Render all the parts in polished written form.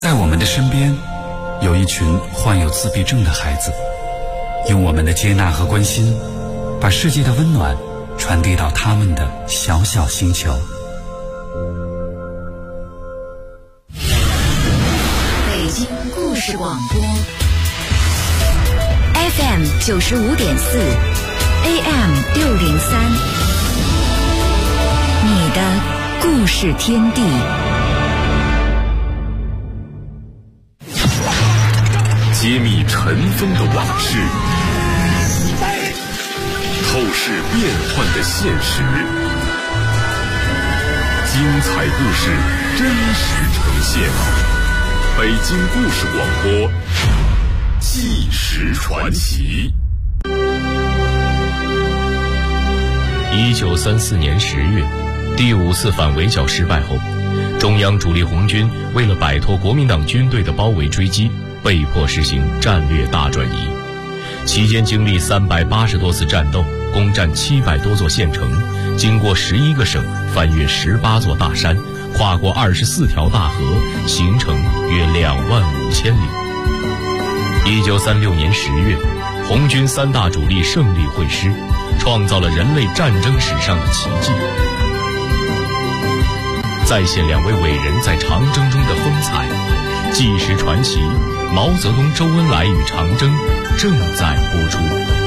在我们的身边，有一群患有自闭症的孩子，用我们的接纳和关心，把世界的温暖传递到他们的小小星球。 北京故事广播 FM 95.4 AM 603，你的故事天地。 揭秘尘封的往事，透视变幻的现实，精彩故事真实呈现。北京故事广播，纪实传奇。 1934年10月，第5次反围剿失败后，中央主力红军为了摆脱国民党军队的包围追击，被迫实行战略大转移，期间经历380多次战斗，攻占700多座县城，经过11个省，翻越18座大山，跨过24条大河，行程约25000里。1936年10月，红军3大主力胜利会师，创造了人类战争史上的奇迹，再现2位伟人在长征中的风采。纪实传奇，毛泽东、周恩来与长征正在播出。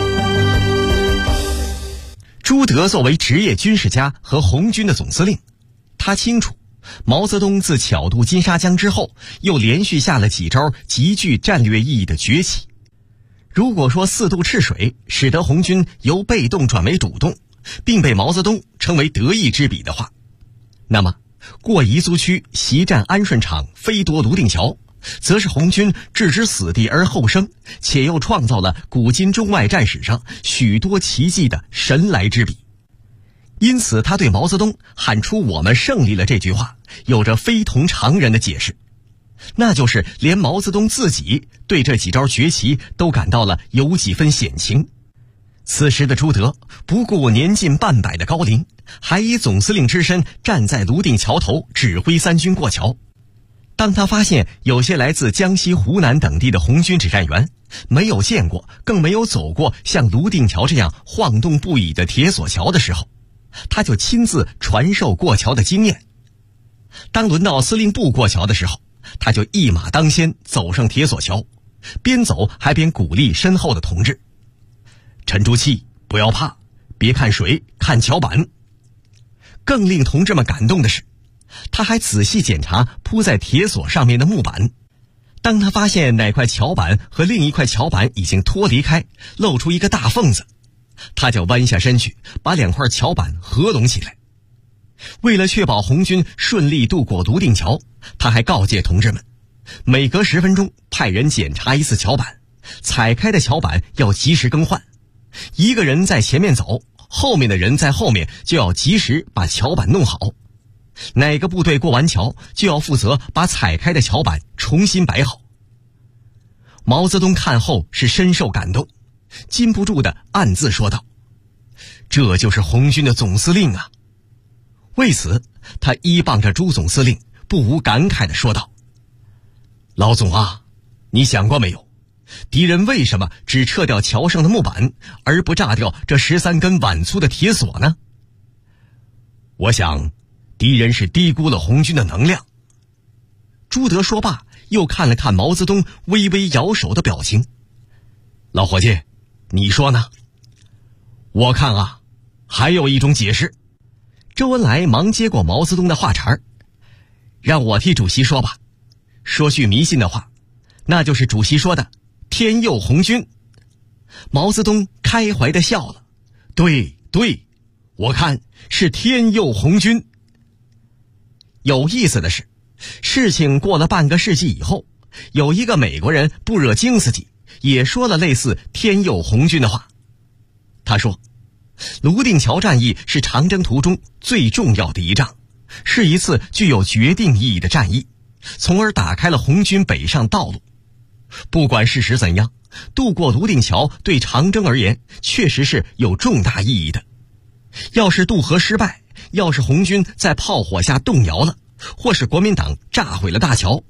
朱德作为职业军事家和红军的总司令，他清楚毛泽东自巧渡金沙江之后，又连续下了几招极具战略意义的崛起。如果说4渡赤水使得红军由被动转为主动，并被毛泽东称为德意之笔的话，那么过彝族区袭占安顺场，飞夺泸定桥，则是红军置之死地而后生，且又创造了古今中外战史上许多奇迹的神来之笔。因此他对毛泽东喊出我们胜利了这句话有着非同常人的解释，那就是连毛泽东自己对这几招绝棋都感到了有几分险情。此时的朱德不顾年近半百的高龄，还以总司令之身站在泸定桥头指挥3军过桥。当他发现有些来自江西、湖南等地的红军指战员没有见过，更没有走过像泸定桥这样晃动不已的铁索桥的时候，他就亲自传授过桥的经验。当轮到司令部过桥的时候，他就一马当先走上铁索桥，边走还边鼓励身后的同志：沉住气，不要怕，别看水，看桥板。更令同志们感动的是，他还仔细检查铺在铁索上面的木板。当他发现哪块桥板和另一块桥板已经脱离开，露出一个大缝子，他就弯下身去把2块桥板合拢起来。为了确保红军顺利渡过泸定桥，他还告诫同志们，每隔10分钟派人检查一次桥板，踩开的桥板要及时更换，一个人在前面走，后面的人在后面就要及时把桥板弄好。哪个部队过完桥，就要负责把踩开的桥板重新摆好。毛泽东看后是深受感动，禁不住的暗自说道：这就是红军的总司令啊。为此他依傍着朱总司令，不无感慨地说道：老总啊，你想过没有，敌人为什么只撤掉桥上的木板，而不炸掉这13根碗粗的铁索呢？我想敌人是低估了红军的能量。朱德说罢，又看了看毛泽东微微摇手的表情：老伙计，你说呢？我看啊，还有一种解释。周恩来忙接过毛泽东的话茬：让我替主席说吧，说句迷信的话，那就是主席说的天佑红军。毛泽东开怀地笑了：对，我看是天佑红军。有意思的是，事情过了半个世纪以后，有一个美国人布热津斯基也说了类似天佑红军的话。他说，泸定桥战役是长征途中最重要的一仗，是一次具有决定意义的战役，从而打开了红军北上道路。不管事实怎样，渡过泸定桥对长征而言确实是有重大意义的。要是渡河失败，要是红军在炮火下动摇了，或是国民党炸毁了大桥，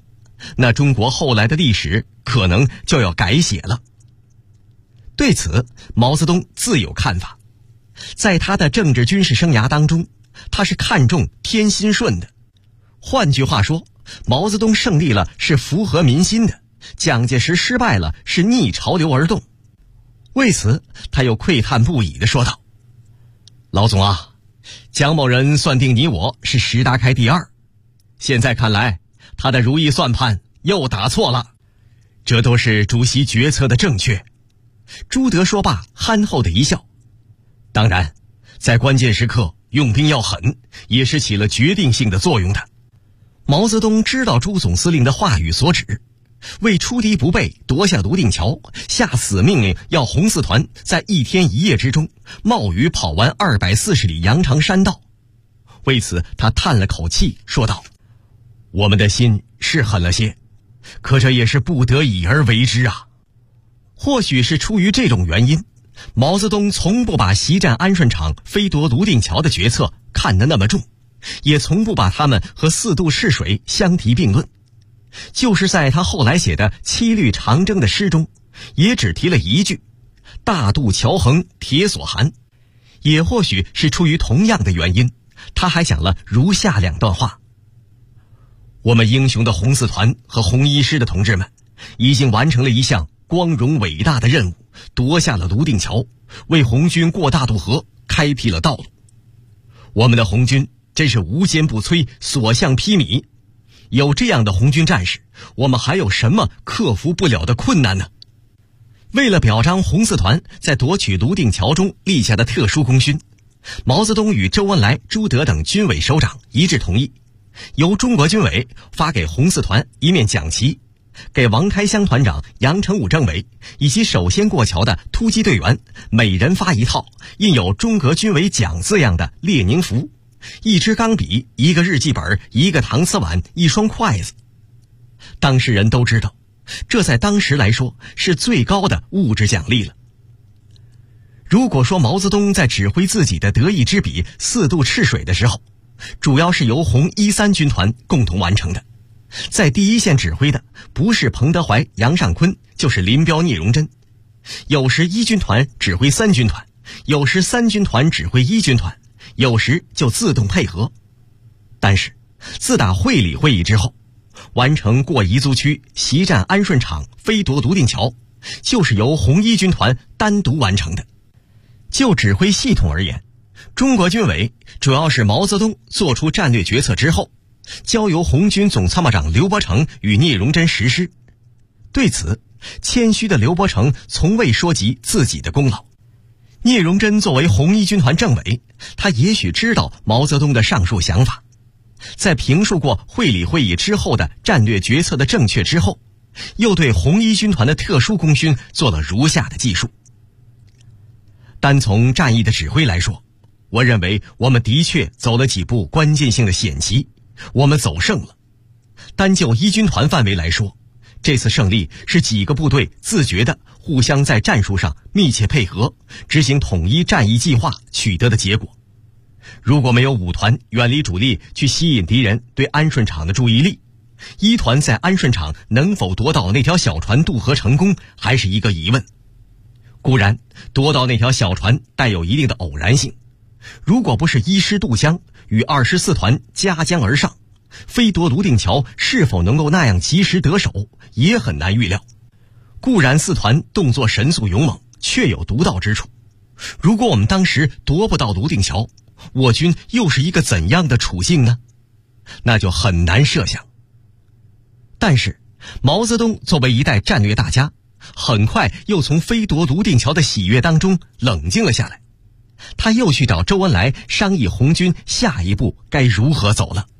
那中国后来的历史可能就要改写了。对此，毛泽东自有看法。在他的政治军事生涯当中，他是看重天心顺的。换句话说，毛泽东胜利了是符合民心的，蒋介石失败了是逆潮流而动。为此，他又喟叹不已地说道：老总啊，蒋某人算定你我是石达开第二，现在看来他的如意算盘又打错了，这都是主席决策的正确。朱德说罢，憨厚的一笑。当然，在关键时刻用兵要狠，也是起了决定性的作用的。毛泽东知道朱总司令的话语所指，为出敌不备，夺下泸定桥，下死命令要红四团在1天1夜之中冒雨跑完240里羊肠山道。为此，他叹了口气，说道：我们的心是狠了些，可这也是不得已而为之啊。或许是出于这种原因，毛泽东从不把袭占安顺场、飞夺泸定桥的决策看得那么重，也从不把他们和4渡赤水相提并论。就是在他后来写的《七律长征》的诗中，也只提了一句：大渡桥横铁索寒。也或许是出于同样的原因，他还讲了如下2段话：我们英雄的红四团和红一师的同志们已经完成了一项光荣伟大的任务，夺下了泸定桥，为红军过大渡河开辟了道路。我们的红军真是无坚不摧，所向披靡。有这样的红军战士，我们还有什么克服不了的困难呢？为了表彰红四团在夺取泸定桥中立下的特殊功勋，毛泽东与周恩来、朱德等军委首长一致同意，由中国军委发给红四团一面奖旗，给王开湘团长、杨成武政委以及首先过桥的突击队员每人发一套印有中国军委奖字样的列宁符，一支钢笔，一个日记本，一个搪瓷碗，一双筷子。当事人都知道，这在当时来说是最高的物质奖励了。如果说毛泽东在指挥自己的得意之笔4渡赤水的时候，主要是由红1、3军团共同完成的，在第一线指挥的不是彭德怀、杨尚昆，就是林彪、聂荣臻。有时1军团指挥3军团，有时3军团指挥1军团，有时就自动配合。但是自打会理会议之后，完成过彝族区、袭占安顺场、飞夺泸定桥，就是由红1军团单独完成的。就指挥系统而言，中国军委主要是毛泽东做出战略决策之后，交由红军总参谋长刘伯承与聂荣臻实施。对此，谦虚的刘伯承从未说及自己的功劳。聂荣臻作为红1军团政委，他也许知道毛泽东的上述想法，在评述过会理会议之后的战略决策的正确之后，又对红1军团的特殊功勋做了如下的记述。单从战役的指挥来说，我认为我们的确走了几步关键性的险棋，我们走胜了。单就1军团范围来说，这次胜利是几个部队自觉的互相在战术上密切配合，执行统一战役计划取得的结果。如果没有5团远离主力去吸引敌人对安顺场的注意力，1团在安顺场能否夺到那条小船渡河成功还是一个疑问。固然夺到那条小船带有一定的偶然性，如果不是1师渡江与24团夹江而上，飞夺泸定桥是否能够那样及时得手也很难预料。固然4团动作神速勇猛，确有独到之处，如果我们当时夺不到泸定桥，我军又是一个怎样的处境呢？那就很难设想。但是毛泽东作为一代战略大家，很快又从飞夺泸定桥的喜悦当中冷静了下来，他又去找周恩来商议红军下一步该如何走了。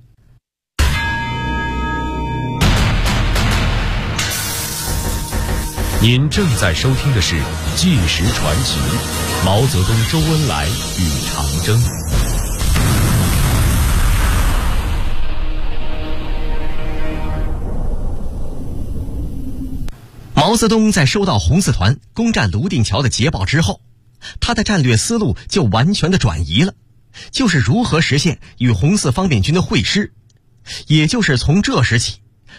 您正在收听的是《纪实传奇》，毛泽东、周恩来与长征。 毛泽东在收到红四团攻占泸定桥的捷报之后，他的战略思路就完全的转移了，就是如何实现与红四方面军的会师。也就是从这时起，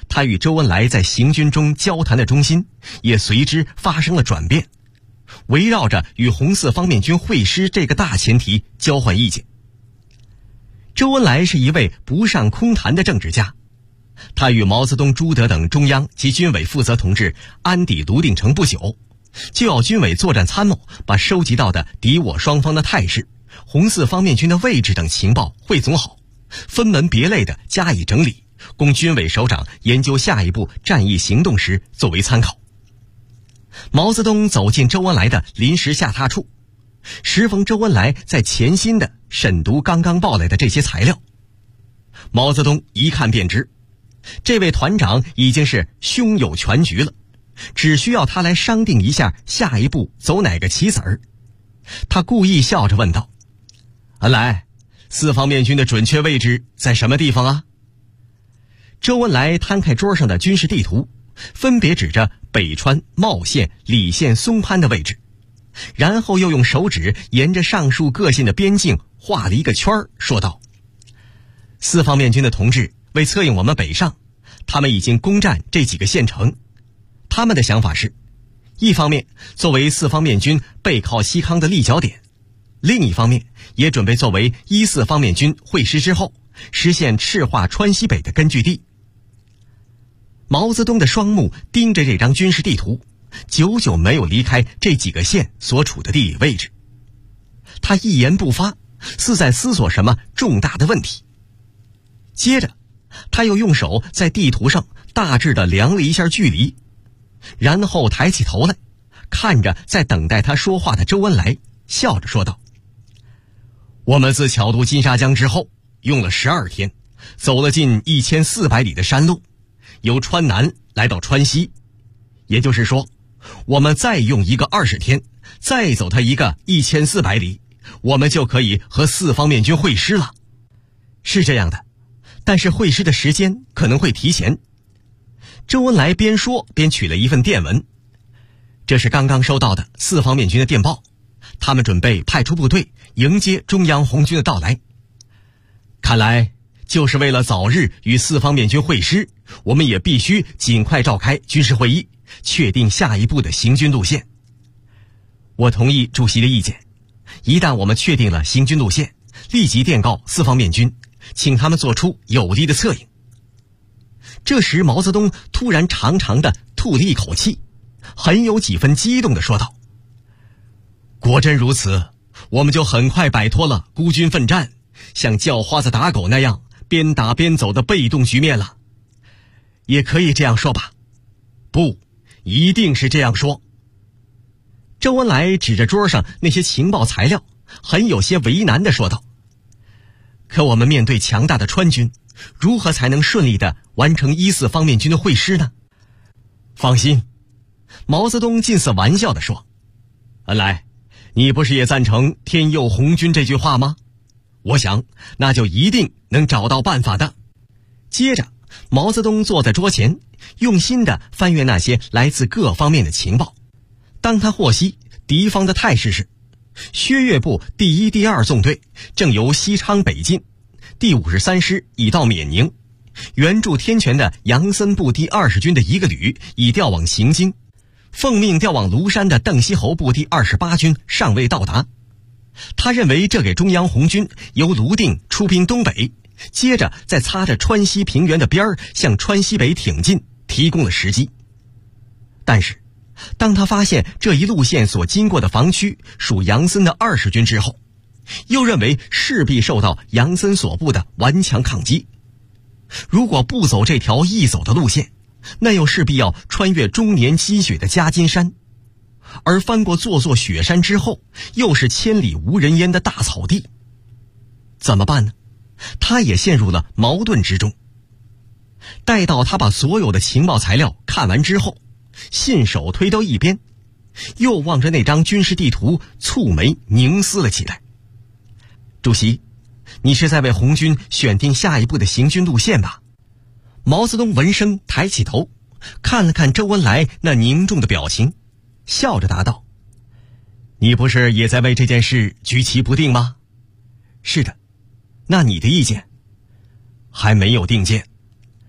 他与周恩来在行军中交谈的中心也随之发生了转变，围绕着与红四方面军会师这个大前提交换意见。周恩来是一位不善空谈的政治家，他与毛泽东、朱德等中央及军委负责同志安抵泸定城不久，就要军委作战参谋把收集到的敌我双方的态势、红四方面军的位置等情报汇总好，分门别类地加以整理，供军委首长研究下一步战役行动时作为参考。毛泽东走进周恩来的临时下榻处，时逢周恩来在潜心地审读刚刚报来的这些材料。毛泽东一看便知，这位团长已经是胸有全局了，只需要他来商定一下下一步走哪个棋子儿。他故意笑着问道：恩来，四方面军的准确位置在什么地方啊？周恩来摊开桌上的军事地图，分别指着北川、茂县、礼县、松潘的位置，然后又用手指沿着上述各县的边境画了一个圈，说道：四方面军的同志为策应我们北上，他们已经攻占这几个县城。他们的想法是，一方面作为四方面军背靠西康的立脚点，另一方面也准备作为一四方面军会师之后实现赤化川西北的根据地。毛泽东的双目盯着这张军事地图，久久没有离开这几个县所处的地理位置。他一言不发，似在思索什么重大的问题。接着他又用手在地图上大致地量了一下距离，然后抬起头来，看着在等待他说话的周恩来，笑着说道：我们自巧渡金沙江之后用了12天，走了近1400里的山路，由川南来到川西，也就是说，我们再用一个20天，再走它一个1400里，我们就可以和四方面军会师了。是这样的，但是会师的时间可能会提前。周恩来边说边取了一份电文，这是刚刚收到的四方面军的电报，他们准备派出部队迎接中央红军的到来。看来就是为了早日与四方面军会师，我们也必须尽快召开军事会议，确定下一步的行军路线。我同意主席的意见，一旦我们确定了行军路线，立即电告四方面军，请他们做出有力的策应。这时毛泽东突然长长地吐了一口气，很有几分激动地说道：果真如此，我们就很快摆脱了孤军奋战，像叫花子打狗那样边打边走的被动局面了。也可以这样说吧？不，一定是这样说。周恩来指着桌上那些情报材料，很有些为难地说道：可我们面对强大的川军，如何才能顺利地完成一四方面军的会师呢？放心，毛泽东近似玩笑地说：恩来，你不是也赞成天佑红军这句话吗？我想那就一定能找到办法的。接着毛泽东坐在桌前，用心地翻阅那些来自各方面的情报。当他获悉敌方的态势时，薛岳部第1、第2纵队正由西昌北进，第53师已到缅宁，援助天全的杨森部第20军的一个旅已调往行经，奉命调往庐山的邓锡侯部第28军尚未到达。他认为这给中央红军由泸定出兵东北，接着再擦着川西平原的边儿向川西北挺进提供了时机。但是当他发现这一路线所经过的防区属杨森的20军之后，又认为势必受到杨森所部的顽强抗击。如果不走这条易走的路线，那又势必要穿越终年积雪的夹金山，而翻过座座雪山之后，又是千里无人烟的大草地。怎么办呢？他也陷入了矛盾之中。待到他把所有的情报材料看完之后，信手推到一边，又望着那张军事地图，蹙眉凝思了起来。主席，你是在为红军选定下一步的行军路线吧？毛泽东闻声抬起头，看了看周恩来那凝重的表情，笑着答道：你不是也在为这件事举棋不定吗？是的。那你的意见？还没有定见。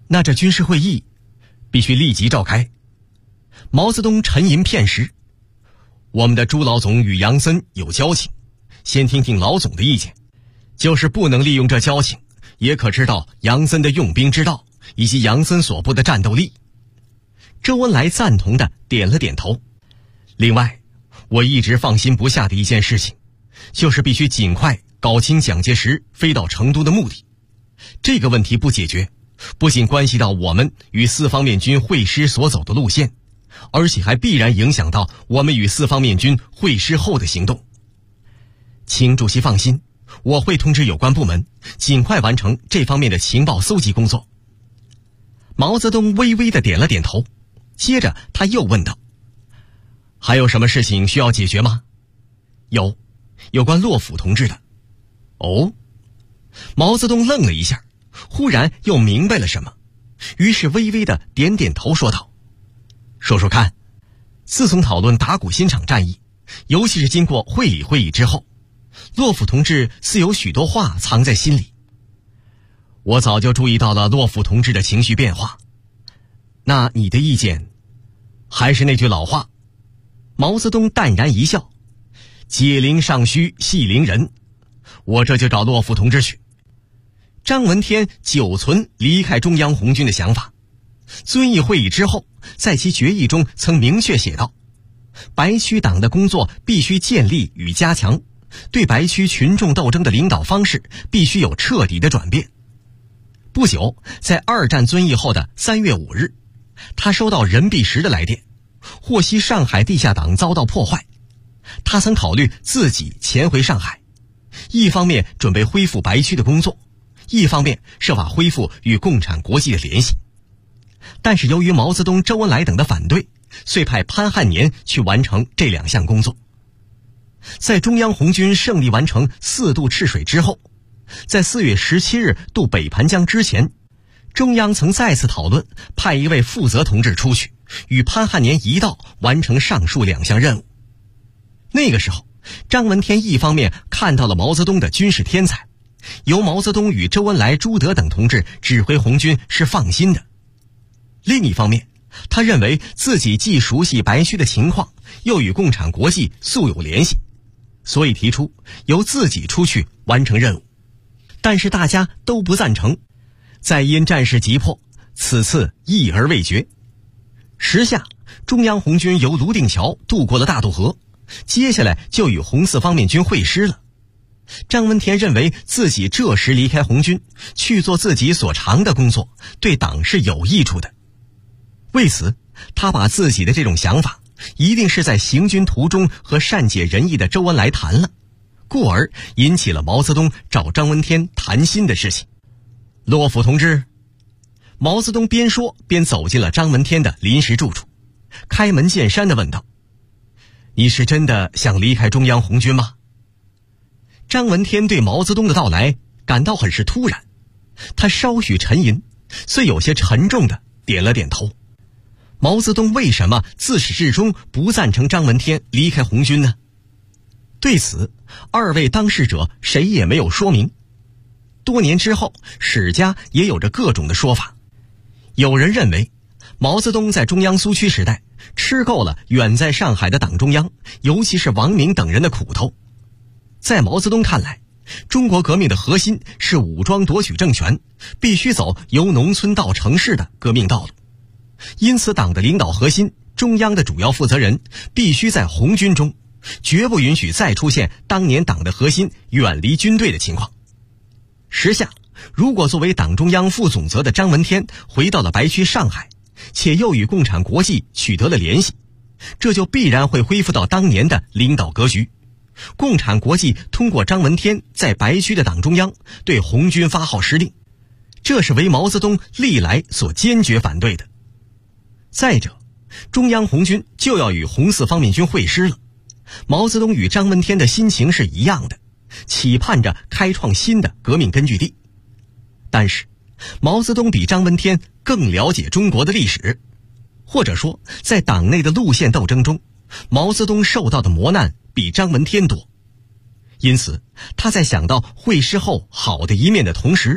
那这军事会议必须立即召开。毛泽东沉吟片时，我们的朱老总与杨森有交情，先听听老总的意见。就是不能利用这交情，也可知道杨森的用兵之道，以及杨森所部的战斗力。周恩来赞同地点了点头。另外，我一直放心不下的一件事情，就是必须尽快搞清蒋介石飞到成都的目的。这个问题不解决，不仅关系到我们与四方面军会师所走的路线，而且还必然影响到我们与四方面军会师后的行动。请主席放心，我会通知有关部门，尽快完成这方面的情报搜集工作。毛泽东微微地点了点头，接着他又问道：还有什么事情需要解决吗？有关洛甫同志的。哦？毛泽东愣了一下，忽然又明白了什么，于是微微地点点头说道：说说看，自从讨论打鼓新场战役，尤其是经过会理会议之后，洛甫同志似有许多话藏在心里。我早就注意到了洛甫同志的情绪变化。那你的意见？还是那句老话。毛泽东淡然一笑：解铃尚须系铃人，我这就找洛甫同志去。张闻天久存离开中央红军的想法。遵义会议之后，在其决议中曾明确写道：白区党的工作必须建立与加强，对白区群众斗争的领导方式必须有彻底的转变。不久，在二战遵义后的3月5日，他收到任弼时的来电，获悉上海地下党遭到破坏。他曾考虑自己前回上海，一方面准备恢复白区的工作，一方面设法恢复与共产国际的联系。但是由于毛泽东、周恩来等的反对，遂派潘汉年去完成这两项工作。在中央红军胜利完成4渡赤水之后，在4月17日渡北盘江之前，中央曾再次讨论派一位负责同志出去，与潘汉年一道完成上述两项任务。那个时候，张闻天一方面看到了毛泽东的军事天才，由毛泽东与周恩来、朱德等同志指挥红军是放心的；另一方面，他认为自己既熟悉白区的情况，又与共产国际素有联系，所以提出由自己出去完成任务。但是大家都不赞成，再因战事急迫，此次议而未决。时下，中央红军由泸定桥渡过了大渡河，接下来就与红四方面军会师了。张闻天认为自己这时离开红军，去做自己所长的工作，对党是有益处的。为此，他把自己的这种想法一定是在行军途中和善解人意的周恩来谈了，故而引起了毛泽东找张闻天谈心的事情。洛甫同志，毛泽东边说边走进了张闻天的临时住处，开门见山地问道：你是真的想离开中央红军吗？张闻天对毛泽东的到来感到很是突然，他稍许沉吟，虽有些沉重地点了点头。毛泽东为什么自始至终不赞成张闻天离开红军呢？对此，二位当事者谁也没有说明。多年之后，史家也有着各种的说法。有人认为，毛泽东在中央苏区时代吃够了远在上海的党中央，尤其是王明等人的苦头。在毛泽东看来，中国革命的核心是武装夺取政权，必须走由农村到城市的革命道路。因此，党的领导核心，中央的主要负责人必须在红军中，绝不允许再出现当年党的核心远离军队的情况。时下，如果作为党中央副总责的张闻天回到了白区上海，且又与共产国际取得了联系，这就必然会恢复到当年的领导格局。共产国际通过张闻天在白区的党中央对红军发号施令，这是为毛泽东历来所坚决反对的。再者，中央红军就要与红四方面军会师了，毛泽东与张闻天的心情是一样的，期盼着开创新的革命根据地。但是，毛泽东比张闻天更了解中国的历史，或者说，在党内的路线斗争中，毛泽东受到的磨难比张闻天多。因此，他在想到会师后好的一面的同时，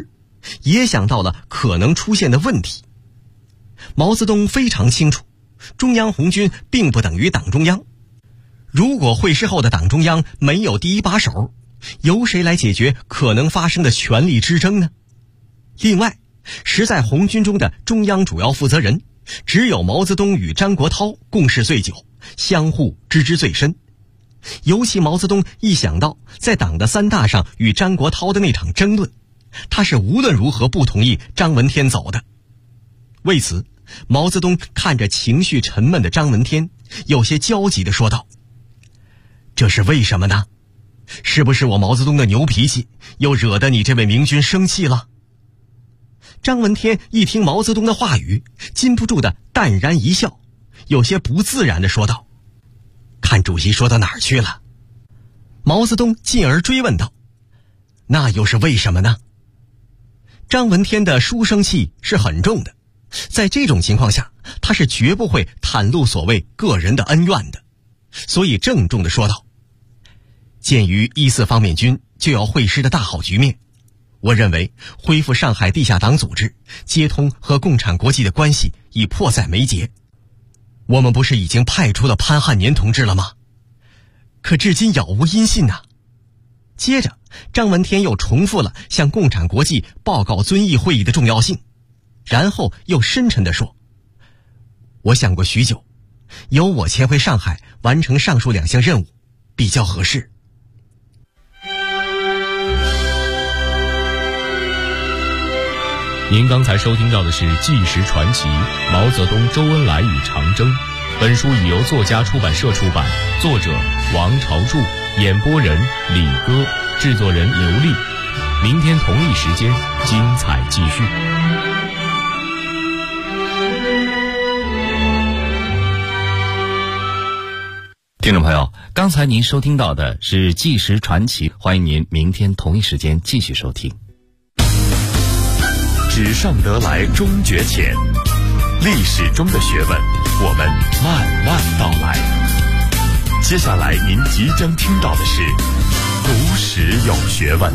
也想到了可能出现的问题。毛泽东非常清楚，中央红军并不等于党中央。如果会师后的党中央没有第一把手，由谁来解决可能发生的权力之争呢？另外，实在红军中的中央主要负责人，只有毛泽东与张国焘共事最久，相互知之最深。尤其毛泽东一想到在党的3大上与张国焘的那场争论，他是无论如何不同意张闻天走的。为此，毛泽东看着情绪沉闷的张闻天，有些焦急地说道：“这是为什么呢？是不是我毛泽东的牛脾气又惹得你这位明君生气了？”张闻天一听毛泽东的话语，禁不住的淡然一笑，有些不自然地说道：“看主席说到哪儿去了？”毛泽东进而追问道：“那又是为什么呢？”张闻天的书生气是很重的，在这种情况下，他是绝不会袒露所谓个人的恩怨的，所以郑重地说道：“鉴于14方面军就要会师的大好局面，我认为恢复上海地下党组织，接通和共产国际的关系已迫在眉睫。我们不是已经派出了潘汉年同志了吗？可至今杳无音信呐。”接着，张闻天又重复了向共产国际报告遵义会议的重要性，然后又深沉地说：“我想过许久，由我前回上海完成上述2项任务，比较合适。” 您刚才收听到的是《纪实传奇：毛泽东、周恩来与长征》。本书已由作家出版社出版，作者王朝柱，演播人李歌，制作人刘丽。明天同一时间，精彩继续。 听众朋友，刚才您收听到的是《纪实传奇》，欢迎您明天同一时间继续收听。 纸上得来终觉浅，历史中的学问，我们慢慢道来。接下来您即将听到的是读史有学问。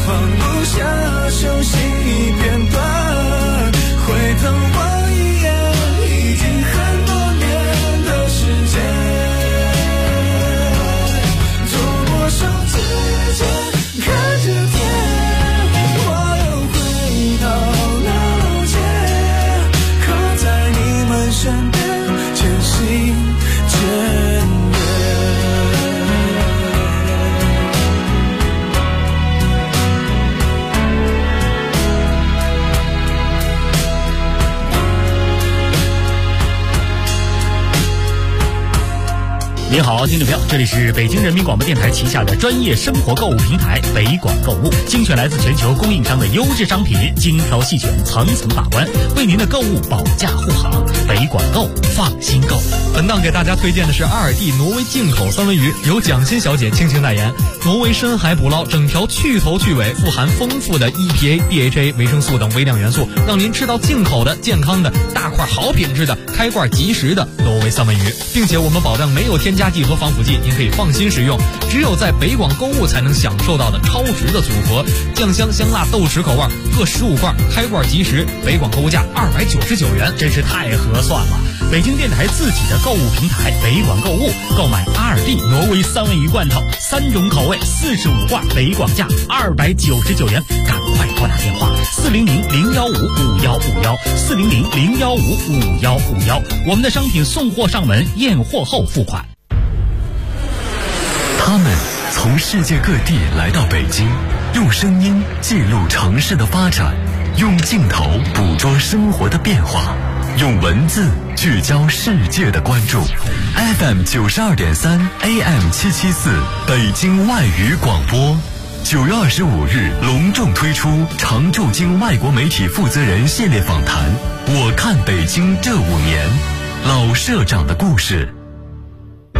放不下熟悉片段，回头望一眼，已经很多年的时间。坐过手指间，看着天，我又回到了街，靠在你们身边，渐行渐远。 您好，听众朋友，这里是北京人民广播电台旗下的专业生活购物平台北广购物，精选来自全球供应商的优质商品，精挑细选，层层把关，为您的购物保驾护航。北广购，放心购。 本档给大家推荐的是阿尔蒂挪威进口三文鱼，由蒋欣小姐倾情代言。挪威深海捕捞，整条去头去尾，富含丰富的 EPA、DHA、维生素等微量元素，让您吃到进口的、健康的、大块好品质的、开罐即食的挪威三文鱼，并且我们保证没有添加剂和防腐剂，您可以放心食用。只有在北广购物才能享受到的超值的组合，酱香香辣豆豉口味各15罐，开罐即食，北广购物价299元， 真是太合算了。北京电台自己的购物平台北广购物，购买阿尔蒂挪威三文鱼罐头，3种口味，45罐，北广价299元，赶快拨打电话400-015-5151，400-015-5151，我们的商品送货上门，验货后付款。 他们从世界各地来到北京，用声音记录城市的发展，用镜头捕捉生活的变化，用文字聚焦世界的关注。FM 92.3 AM 774北京外语广播，9月25日隆重推出常驻京外国媒体负责人系列访谈。我看北京这5年，老社长的故事。